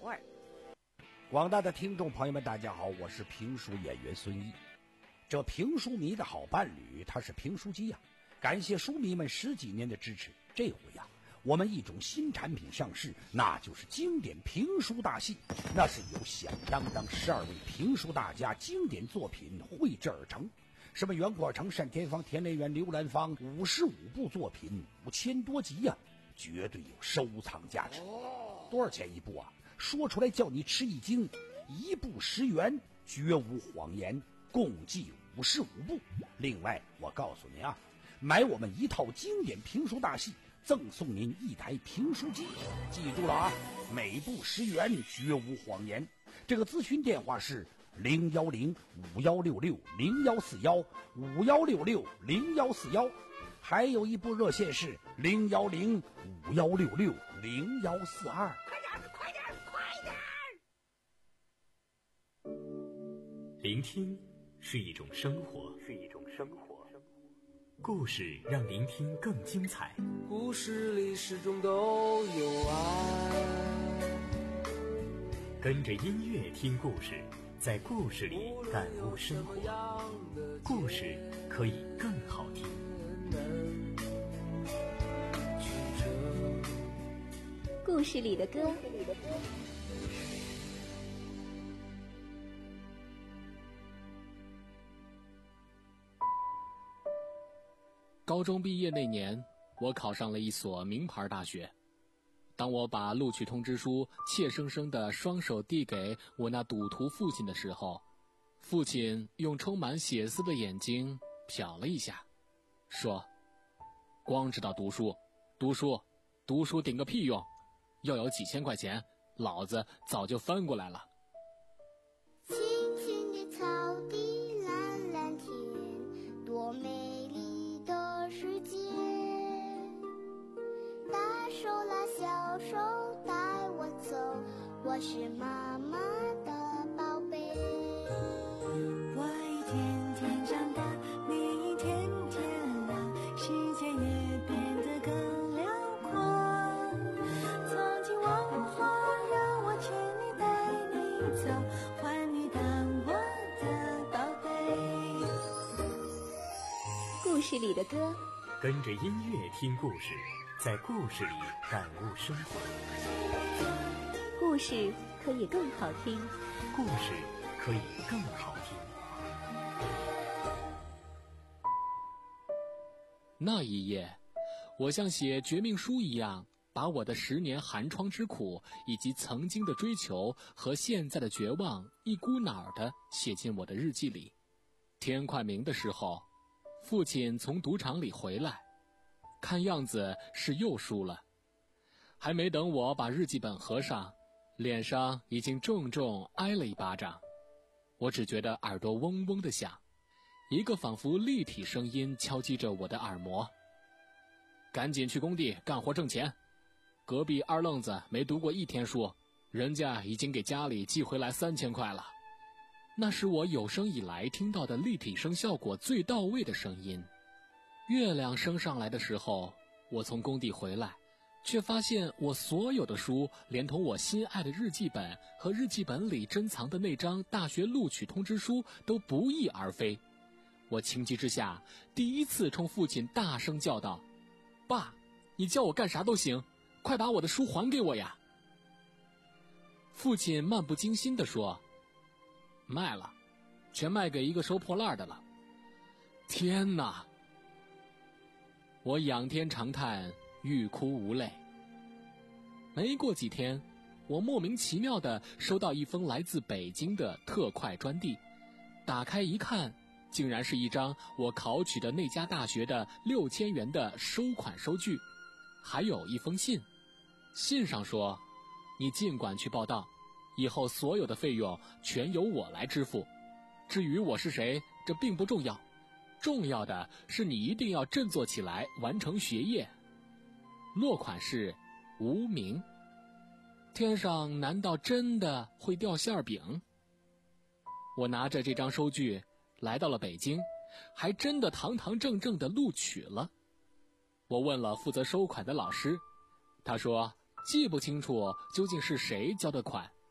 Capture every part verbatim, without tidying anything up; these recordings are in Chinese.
儿。 广大的听众朋友们，大家好，我是评书演员孙毅。这评书迷的好伴侣，他是评书机呀、啊！感谢书迷们十几年的支持。这回呀、啊，我们一种新产品上市，那就是经典评书大戏。那是由响当当十二位评书大家经典作品绘制而成。什么袁国成、单田芳、田连元、刘兰芳，五十五部作品，五千多集呀、啊，绝对有收藏价值。多少钱一部啊？说出来叫你吃一惊，一部十元，绝无谎言，共计五十五部。另外，我告诉您啊，买我们一套经典评书大戏，赠送您一台评书机。记住了啊，每部十元，绝无谎言。这个咨询电话是零幺零五幺六六零幺四幺五幺六六零幺四幺，还有一部热线是零幺零五幺六六零幺四二。 聆听是一种生活，是一种生活。故事让聆听更精彩。 故事里始终都有爱。 跟着音乐听故事，在故事里感悟生活。故事可以更好听。 故事里的歌。 高中毕业那年，我考上了一所名牌大学。当我把录取通知书怯生生地双手递给我那赌徒父亲的时候，父亲用充满血丝的眼睛瞟了一下，说：光知道读书，读书，读书顶个屁用，要有几千块钱，老子早就翻过来了。 青青的草地，蓝蓝天，多美丽的世界。大手拉小手带我走，我是妈妈的宝贝。 我一天天长大，你一天天老，世界也变得更辽阔。曾经往后让我牵你带你走，换你当我的宝贝。 故事里的歌， 跟着音乐听故事，在故事里感悟生活。 故事可以更好听， 故事可以更好听。 那一夜，我像写绝命书一样，把我的十年寒窗之苦，以及曾经的追求和现在的绝望，一股脑儿地写进我的日记里。天快明的时候，父亲从赌场里回来，看样子是又输了。还没等我把日记本合上，脸上已经重重挨了一巴掌。我只觉得耳朵嗡嗡地响，一个仿佛立体声音敲击着我的耳膜：赶紧去工地干活挣钱。隔壁二愣子没读过一天书，人家已经给家里寄回来三千块了。那是我有生以来听到的立体声效果最到位的声音。月亮升上来的时候，我从工地回来，却发现我所有的书，连同我心爱的日记本和日记本里珍藏的那张大学录取通知书都不翼而飞。我情急之下，第一次冲父亲大声叫道：爸，你叫我干啥都行，快把我的书还给我呀！父亲漫不经心地说：卖了，全卖给一个收破烂的了。天哪！我仰天长叹，欲哭无泪。没过几天，我莫名其妙地收到一封来自北京的特快专递，打开一看，竟然是一张我考取的那家大学的六千元的收款收据，还有一封信。信上说：你尽管去报到，以后所有的费用全由我来支付。至于我是谁，这并不重要，重要的是你一定要振作起来，完成学业。落款是无名。天上难道真的会掉馅饼？我拿着这张收据来到了北京，还真的堂堂正正的录取了。我问了负责收款的老师，他说记不清楚究竟是谁交的款，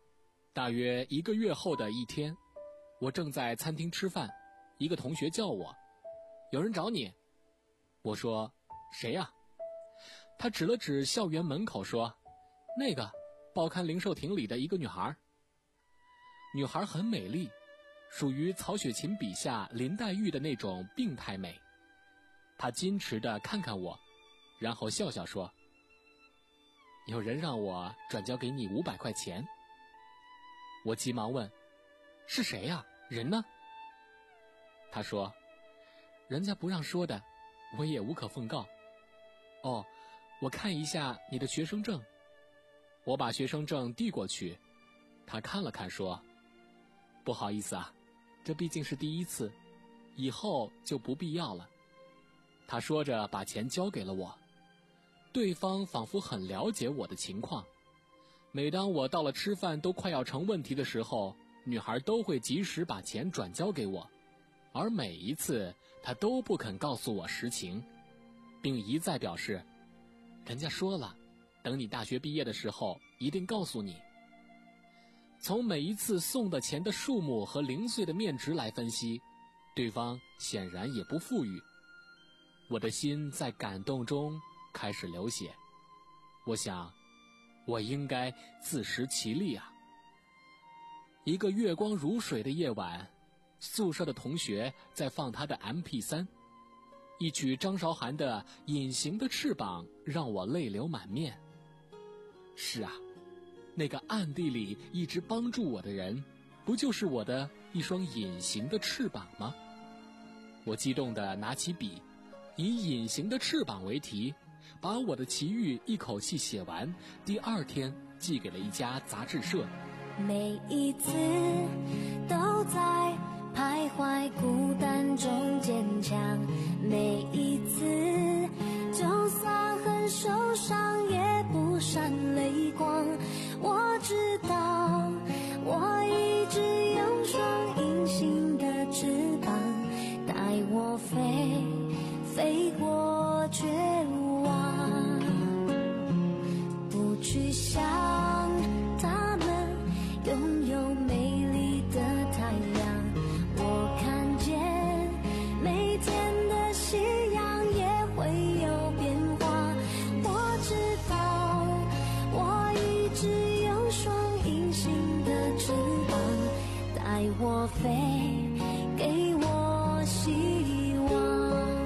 大约一个月后的一天，我正在餐厅吃饭，一个同学叫我，有人找你。我说，谁呀？他指了指校园门口说，那个报刊零售亭里的一个女孩。女孩很美丽，属于曹雪芹笔下林黛玉的那种病态美。她矜持地看看我，然后笑笑说，有人让我转交给你五百块钱。我急忙问，是谁呀？人呢？他说，人家不让说的，我也无可奉告。哦，我看一下你的学生证。我把学生证递过去，他看了看说，不好意思啊，这毕竟是第一次，以后就不必要了。他说着把钱交给了我。对方仿佛很了解我的情况，每当我到了吃饭都快要成问题的时候，女孩都会及时把钱转交给我，而每一次她都不肯告诉我实情，并一再表示，人家说了，等你大学毕业的时候一定告诉你。从每一次送的钱的数目和零碎的面值来分析，对方显然也不富裕。我的心在感动中开始流血，我想，我应该自食其力啊。一个月光如水的夜晚，宿舍的同学在放他的 M P 三， 一曲张韶涵的《隐形的翅膀》让我泪流满面。是啊，那个暗地里一直帮助我的人，不就是我的一双隐形的翅膀吗？我激动地拿起笔，以隐形的翅膀为题，把我的奇遇一口气写完，第二天寄给了一家杂志社。 每一次都在徘徊孤单中坚强，每一次就算很受伤也不闪泪光。我知道我一直有双隐形的翅膀，带我飞飞过绝望，不去想他们拥有美丽的太阳。我看见每天的夕阳也会有变化。我知道我一直有双隐形的翅膀，带我飞，给我希望。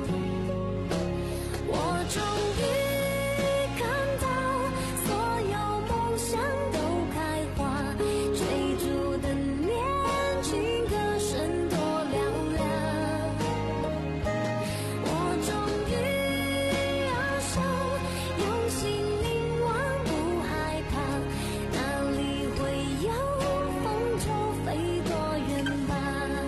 我终于看到所有梦想都开花，追逐的年轻歌声多嘹亮。我终于翱翔，用心凝望，不害怕，哪里会有风就飞多远吧。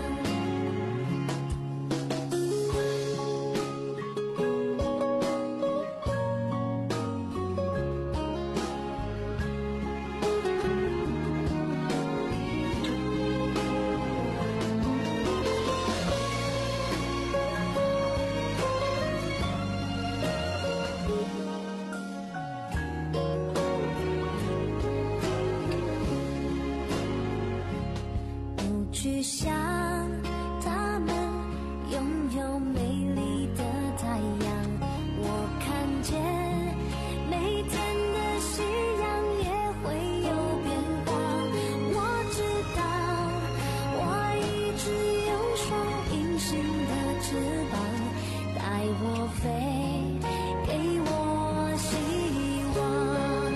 不去想他们拥有美丽的太阳。我看见每天的夕阳也会有变化。我知道我一直有双隐形的翅膀，带我飞，给我希望。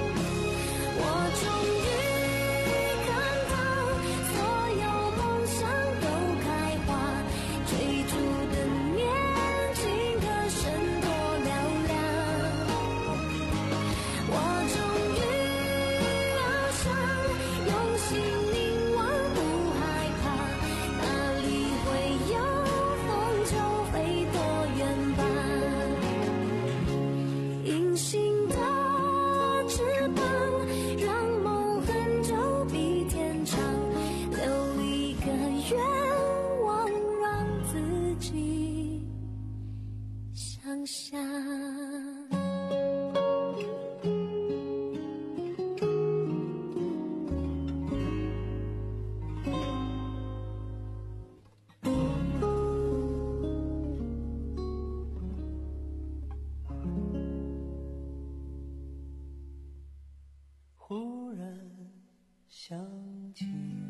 我终于看到所有梦想然想起，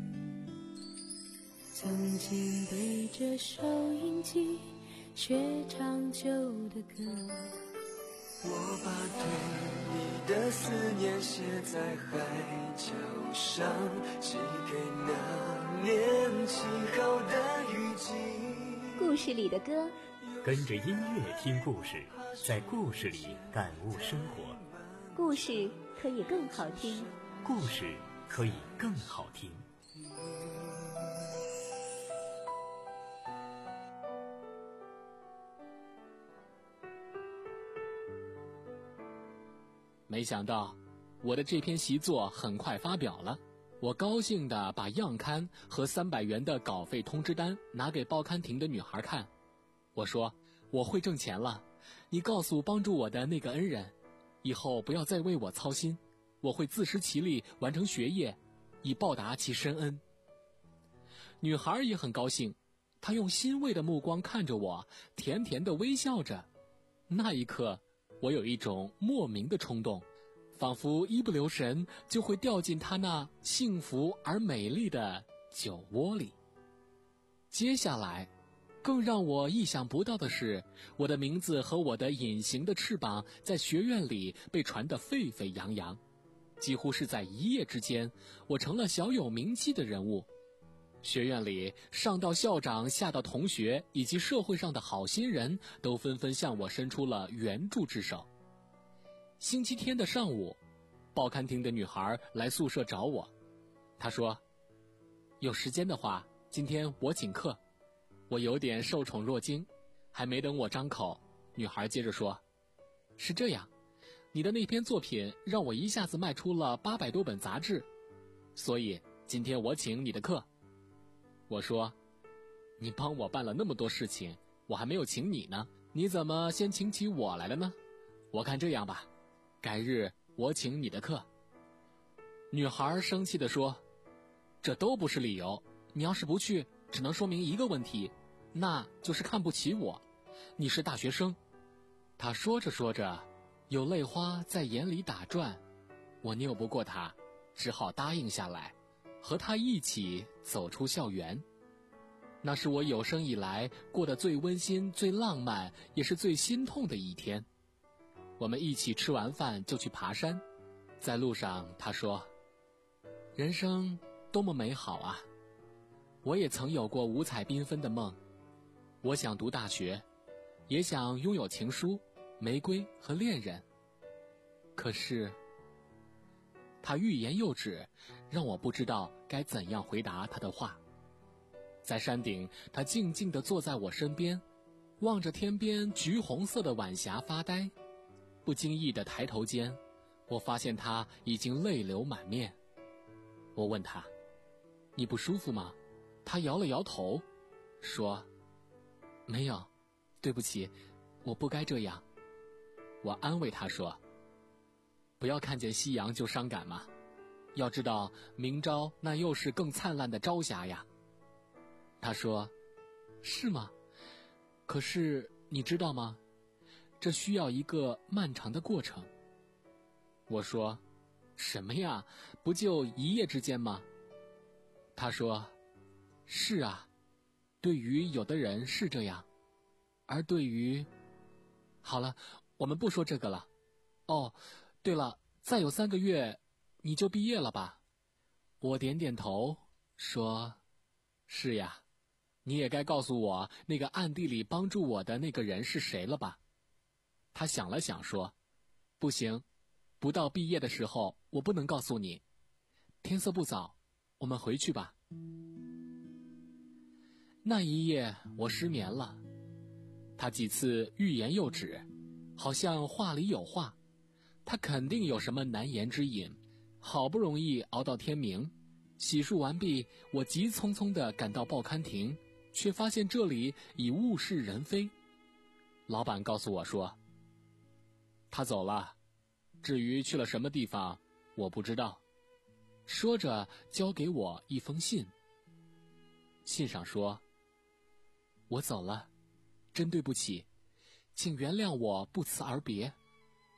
曾经背着收音机学唱旧的歌， 我把对你的思念写在海角上，寄给那年晴好的雨季。 故事里的歌， 跟着音乐听故事，在故事里感悟生活。 故事可以更好听， 故事可以更好听。 没想到我的这篇习作很快发表了，我高兴地把样刊和三百元的稿费通知单拿给报刊亭的女孩看。我说，我会挣钱了，你告诉帮助我的那个恩人，以后不要再为我操心，我会自食其力完成学业，以报答其深恩。女孩也很高兴，她用欣慰的目光看着我，甜甜地微笑着。那一刻，我有一种莫名的冲动，仿佛一不留神就会掉进她那幸福而美丽的酒窝里。接下来更让我意想不到的是，我的名字和我的隐形的翅膀在学院里被传得沸沸扬扬，几乎是在一夜之间，我成了小有名气的人物。学院里上到校长，下到同学，以及社会上的好心人都纷纷向我伸出了援助之手。星期天的上午，报刊亭的女孩来宿舍找我，她说，有时间的话，今天我请客。我有点受宠若惊，还没等我张口，女孩接着说，是这样，你的那篇作品让我一下子卖出了八百多本杂志，所以今天我请你的客。我说，你帮我办了那么多事情，我还没有请你呢，你怎么先请起我来了呢？我看这样吧，改日我请你的客。女孩生气地说，这都不是理由，你要是不去，只能说明一个问题，那就是看不起我，你是大学生。她说着说着，有泪花在眼里打转，我拗不过她，只好答应下来，和她一起走出校园。那是我有生以来过得最温馨、最浪漫，也是最心痛的一天。我们一起吃完饭就去爬山，在路上她说，人生多么美好啊，我也曾有过五彩缤纷的梦，我想读大学，也想拥有情书、玫瑰和恋人。可是，他欲言又止，让我不知道该怎样回答他的话。在山顶，他静静地坐在我身边，望着天边橘红色的晚霞发呆。不经意的抬头间，我发现他已经泪流满面。我问他，你不舒服吗？他摇了摇头，说，没有，对不起，我不该这样。我安慰他说，不要看见夕阳就伤感嘛，要知道明朝那又是更灿烂的朝霞呀。他说，是吗？可是你知道吗？这需要一个漫长的过程。我说，什么呀？不就一夜之间吗？他说，是啊，对于有的人是这样，而对于……好了，我们不说这个了。哦，对了，再有三个月，你就毕业了吧？我点点头，说，是呀，你也该告诉我那个暗地里帮助我的那个人是谁了吧？他想了想说，不行，不到毕业的时候，我不能告诉你。天色不早，我们回去吧。那一夜我失眠了，他几次欲言又止，好像话里有话，他肯定有什么难言之隐。好不容易熬到天明，洗漱完毕，我急匆匆地赶到报刊亭，却发现这里已物是人非。老板告诉我说，他走了，至于去了什么地方，我不知道。说着交给我一封信，信上说，我走了，真对不起，请原谅我不辞而别。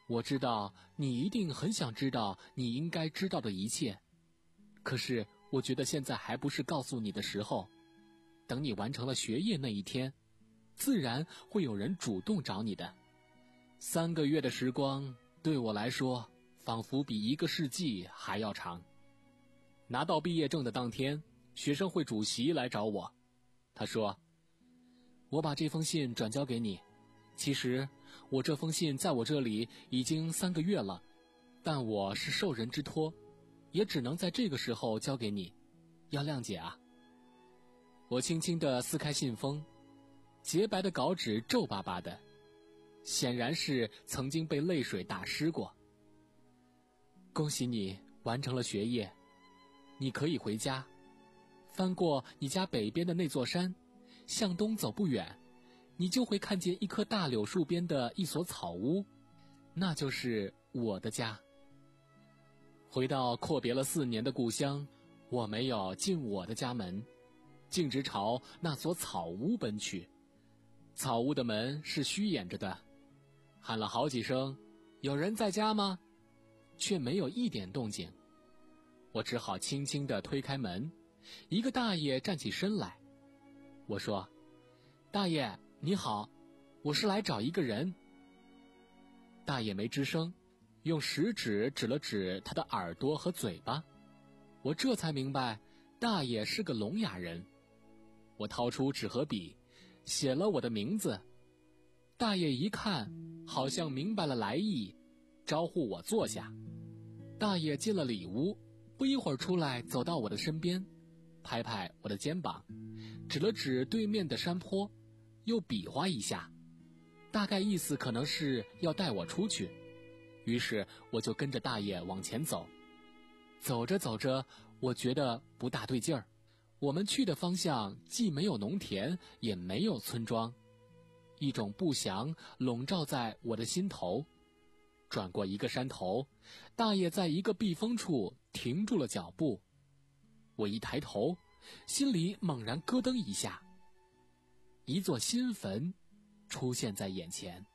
我知道你一定很想知道你应该知道的一切，可是我觉得现在还不是告诉你的时候。等你完成了学业那一天，自然会有人主动找你的。三个月的时光对我来说仿佛比一个世纪还要长。拿到毕业证的当天，学生会主席来找我，他说，我把这封信转交给你，其实我这封信在我这里已经三个月了，但我是受人之托，也只能在这个时候交给你，要谅解啊。我轻轻地撕开信封，洁白的稿纸皱巴巴的，显然是曾经被泪水打湿过。恭喜你完成了学业，你可以回家，翻过你家北边的那座山，向东走不远，你就会看见一棵大柳树边的一所草屋，那就是我的家。回到阔别了四年的故乡，我没有进我的家门，径直朝那所草屋奔去。草屋的门是虚掩着的，喊了好几声，有人在家吗？却没有一点动静。我只好轻轻地推开门，一个大爷站起身来。我说，大爷你好，我是来找一个人。大爷没吱声，用食指指了指他的耳朵和嘴巴。我这才明白大爷是个聋哑人。我掏出纸和笔，写了我的名字。大爷一看，好像明白了来意，招呼我坐下。大爷进了里屋，不一会儿出来，走到我的身边，拍拍我的肩膀，指了指对面的山坡，又比划一下，大概意思可能是要带我出去。于是我就跟着大爷往前走。走着走着，我觉得不大对劲儿。我们去的方向既没有农田，也没有村庄，一种不祥笼罩在我的心头。转过一个山头，大爷在一个避风处停住了脚步。我一抬头，心里猛然咯噔一下，一座新坟出现在眼前。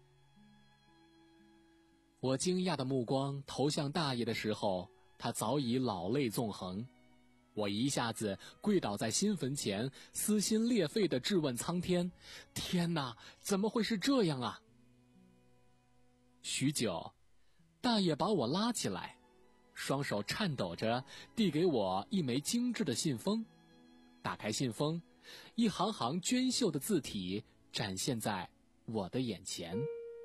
我惊讶的目光投向大爷的时候，他早已老泪纵横。我一下子跪倒在新坟前，撕心裂肺地质问苍天：天哪，怎么会是这样啊？许久，大爷把我拉起来，双手颤抖着递给我一枚精致的信封。打开信封，一行行娟秀的字体展现在我的眼前。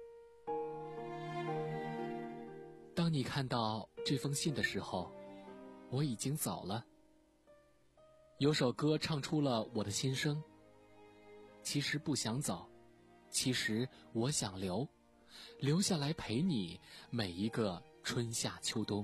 当你看到这封信的时候，我已经走了。有首歌唱出了我的心声，其实不想走，其实我想留，留下来陪你每一个春夏秋冬。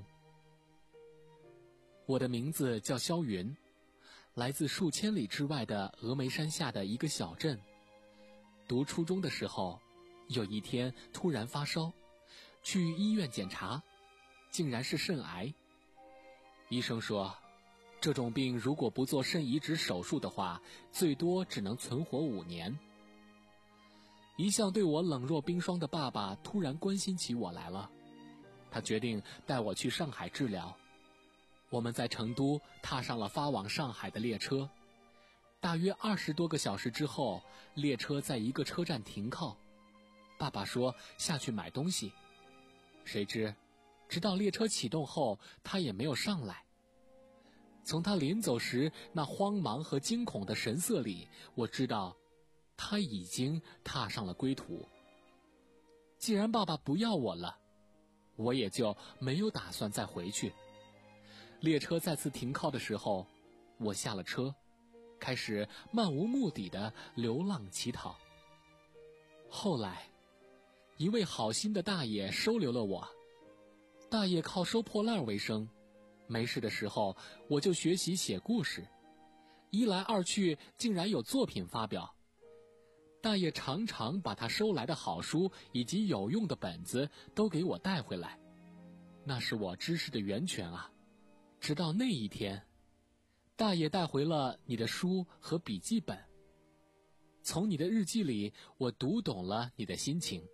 我的名字叫萧云，来自数千里之外的峨眉山下的一个小镇。读初中的时候，有一天突然发烧，去医院检查，竟然是肾癌。医生说，这种病如果不做肾移植手术的话，最多只能存活五年。一向对我冷若冰霜的爸爸突然关心起我来了，他决定带我去上海治疗。我们在成都踏上了发往上海的列车。大约二十多个小时之后，列车在一个车站停靠。爸爸说下去买东西，谁知直到列车启动后，他也没有上来。从他临走时那慌忙和惊恐的神色里，我知道他已经踏上了归途。既然爸爸不要我了，我也就没有打算再回去。列车再次停靠的时候，我下了车，开始漫无目的的流浪乞讨。后来一位好心的大爷收留了我。大爷靠收破烂为生，没事的时候我就学习写故事，一来二去竟然有作品发表。大爷常常把他收来的好书以及有用的本子都给我带回来，那是我知识的源泉啊。直到那一天，大爷带回了你的书和笔记本，从你的日记里我读懂了你的心情，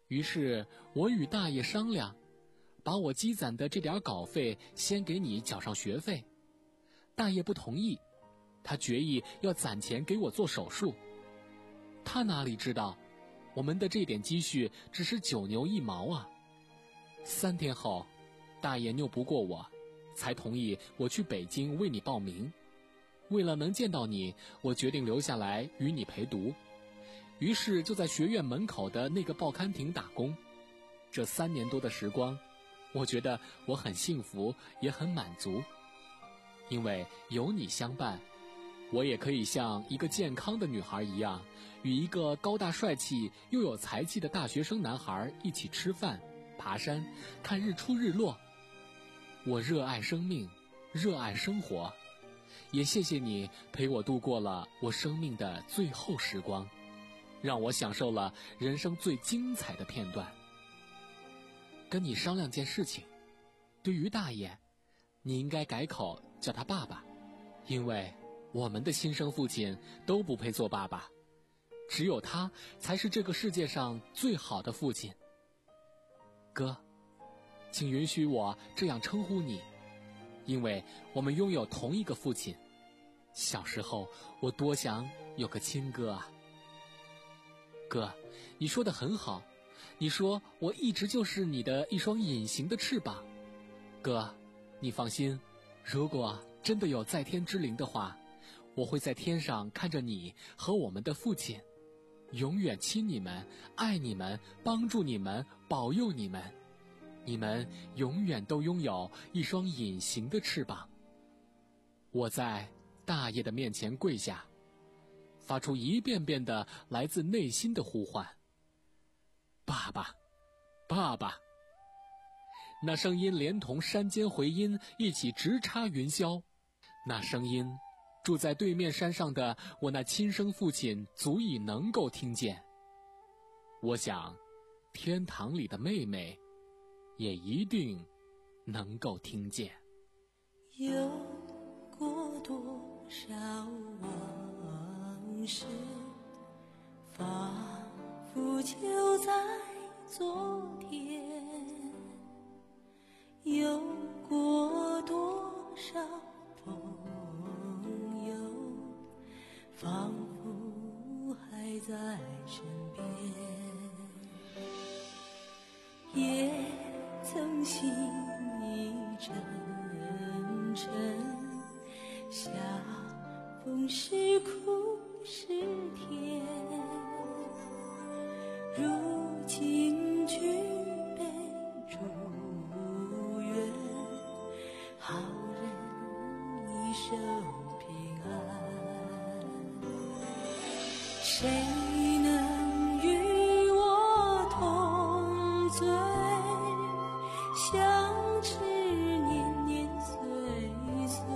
于是我与大爷商量，把我积攒的这点稿费先给你缴上学费。大爷不同意，他决意要攒钱给我做手术。他哪里知道，我们的这点积蓄只是九牛一毛啊。三天后，大爷拗不过我，才同意我去北京为你报名。为了能见到你，我决定留下来与你陪读。于是就在学院门口的那个报刊亭打工。这三年多的时光，我觉得我很幸福，也很满足。因为有你相伴，我也可以像一个健康的女孩一样，与一个高大帅气又有才气的大学生男孩一起吃饭、爬山、看日出日落。我热爱生命，热爱生活，也谢谢你陪我度过了我生命的最后时光，让我享受了人生最精彩的片段。跟你商量件事情，对于大爷，你应该改口叫他爸爸，因为我们的亲生父亲都不配做爸爸，只有他才是这个世界上最好的父亲。哥，请允许我这样称呼你，因为我们拥有同一个父亲。小时候我多想有个亲哥啊。哥，你说得很好，你说我一直就是你的一双隐形的翅膀。哥，你放心，如果真的有在天之灵的话，我会在天上看着你和我们的父亲，永远亲你们，爱你们，帮助你们，保佑你们。你们永远都拥有一双隐形的翅膀。我在大爷的面前跪下，发出一遍遍的来自内心的呼唤：爸爸，爸爸。那声音连同山间回音一起直插云霄，那声音住在对面山上的我那亲生父亲足以能够听见。我想，天堂里的妹妹也一定能够听见。 有过多少往事，仿佛就在昨天，有过多少朋友，仿佛还在身边，也曾心意沉沉，相逢是苦是甜，如今举杯祝愿，好人一生平安。谁能与我同醉，相知年年岁岁，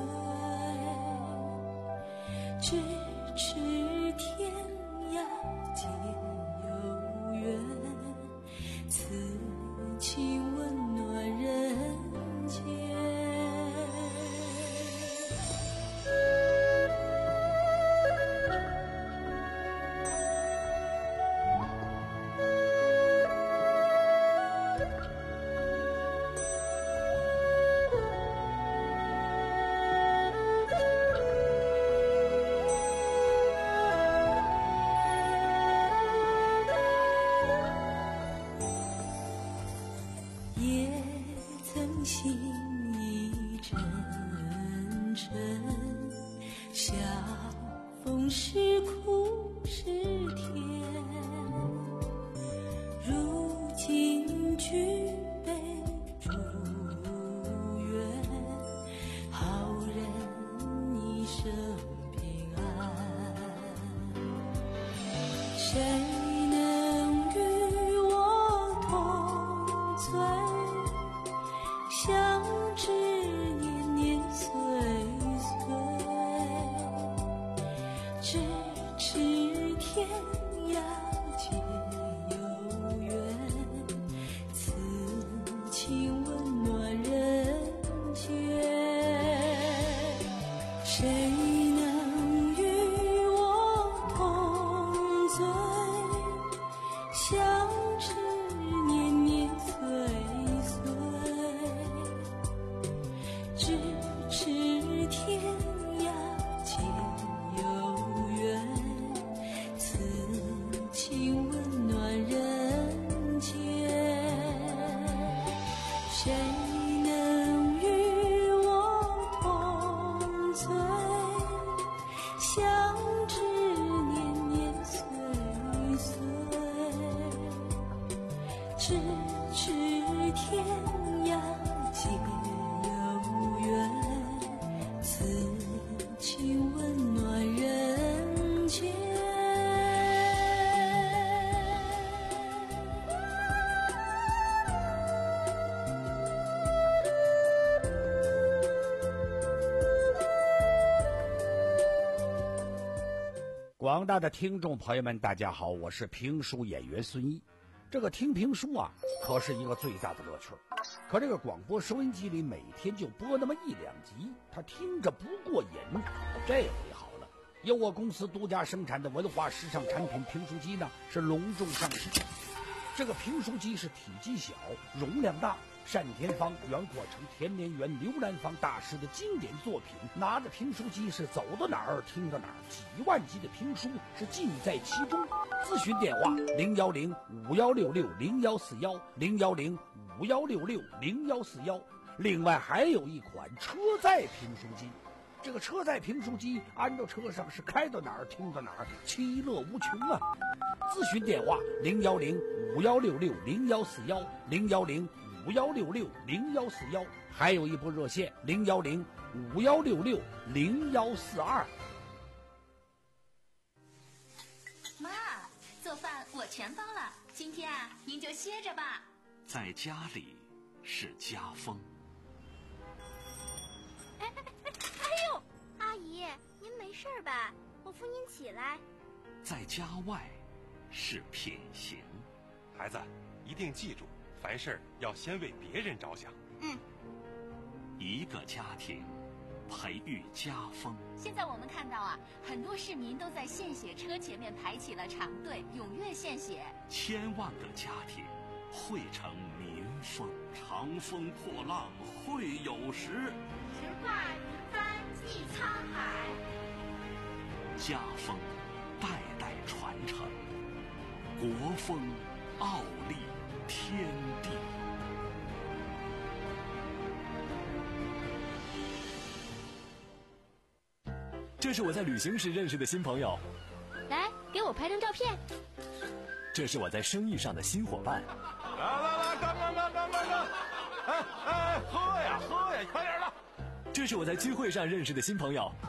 咫尺天涯皆有缘，此情温暖人间。也曾心意沉沉，相逢是苦是甜，如今举杯祝愿，好人一生平安。谁能与我同醉，相知年年岁岁，咫尺天涯皆有缘，此情温暖人间。谁能与我同醉，相知广大的听众朋友们，大家好，我是评书演员孙一。这个听评书啊，可是一个最大的乐趣。可这个广播收音机里每天就播那么一两集，他听着不过瘾。这回好了，由我公司独家生产的文化时尚产品评书机呢，是隆重上市。这个评书机是体积小，容量大，单田芳、袁阔成、田连元、刘兰芳大师的经典作品，拿着评书机是走到哪儿听到哪儿，几万集的评书是尽在其中。咨询电话零幺零五幺六六零幺四幺零幺零五幺六六零幺四幺。另外还有一款车载评书机，这个车载评书机安到车上是开到哪儿听到哪儿，其乐无穷啊！咨询电话零幺零五幺六六零幺四幺零幺零五幺六六零幺四幺，还有一部热线零幺零五幺六六零幺四二。 妈，做饭我全包了，今天啊，您就歇着吧。 在家里是家风。 哎哎哎哎呦，阿姨，您没事吧？我扶您起来。 在家外是品行。 孩子，一定记住，凡事要先为别人着想。 嗯。 一个家庭培育家风。 现在我们看到啊，很多市民都在献血车前面排起了长队，踊跃献血。 千万个家庭汇成民风。长风破浪会有时， 直挂云帆济沧海。 家风代代传承，国风傲立天地。 这是我在旅行时认识的新朋友， 来给我拍张照片。 这是我在生意上的新伙伴。 来来来，干干干干干干！哎哎，喝呀喝呀，快点的！ 这是我在聚会上认识的新朋友。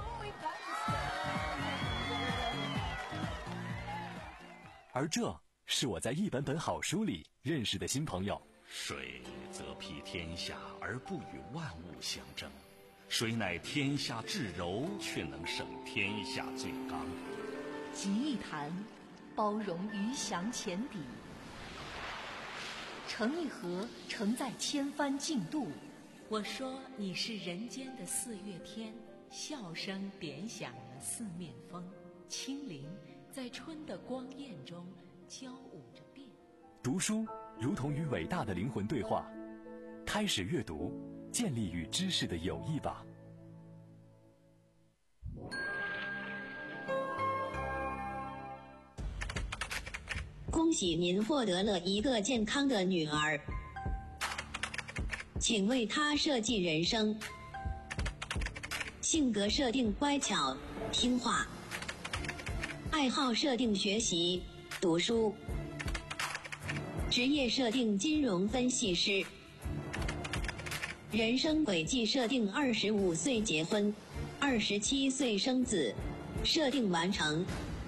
而这是我在一本本好书里认识的新朋友。 水则披天下而不与万物相争，谁乃天下至柔，却能胜天下最刚。 集一坛，包容鱼翔浅底；盛一盒，盛在千帆竞渡。 我说你是人间的四月天，笑声点响了四面风，清灵在春的光艳中交舞着变。 读书如同与伟大的灵魂对话，开始阅读，建立与知识的友谊吧。 恭喜您获得了一个健康的女儿，请为她设计人生。性格设定乖巧听话，爱好设定学习读书，职业设定金融分析师，人生轨迹设定二十五岁结婚，二十七岁生子，设定完成。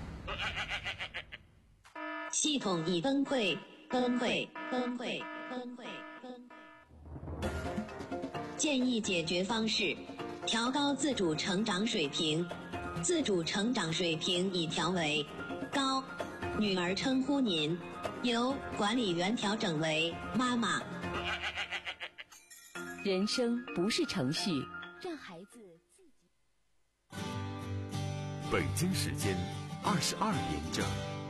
系统已崩溃，崩溃，崩溃，崩溃，崩溃。建议解决方式：调高自主成长水平。自主成长水平已调为高。女儿称呼您，由管理员调整为妈妈。 人生不是程序，让孩子自己。 北京时间二十二点整。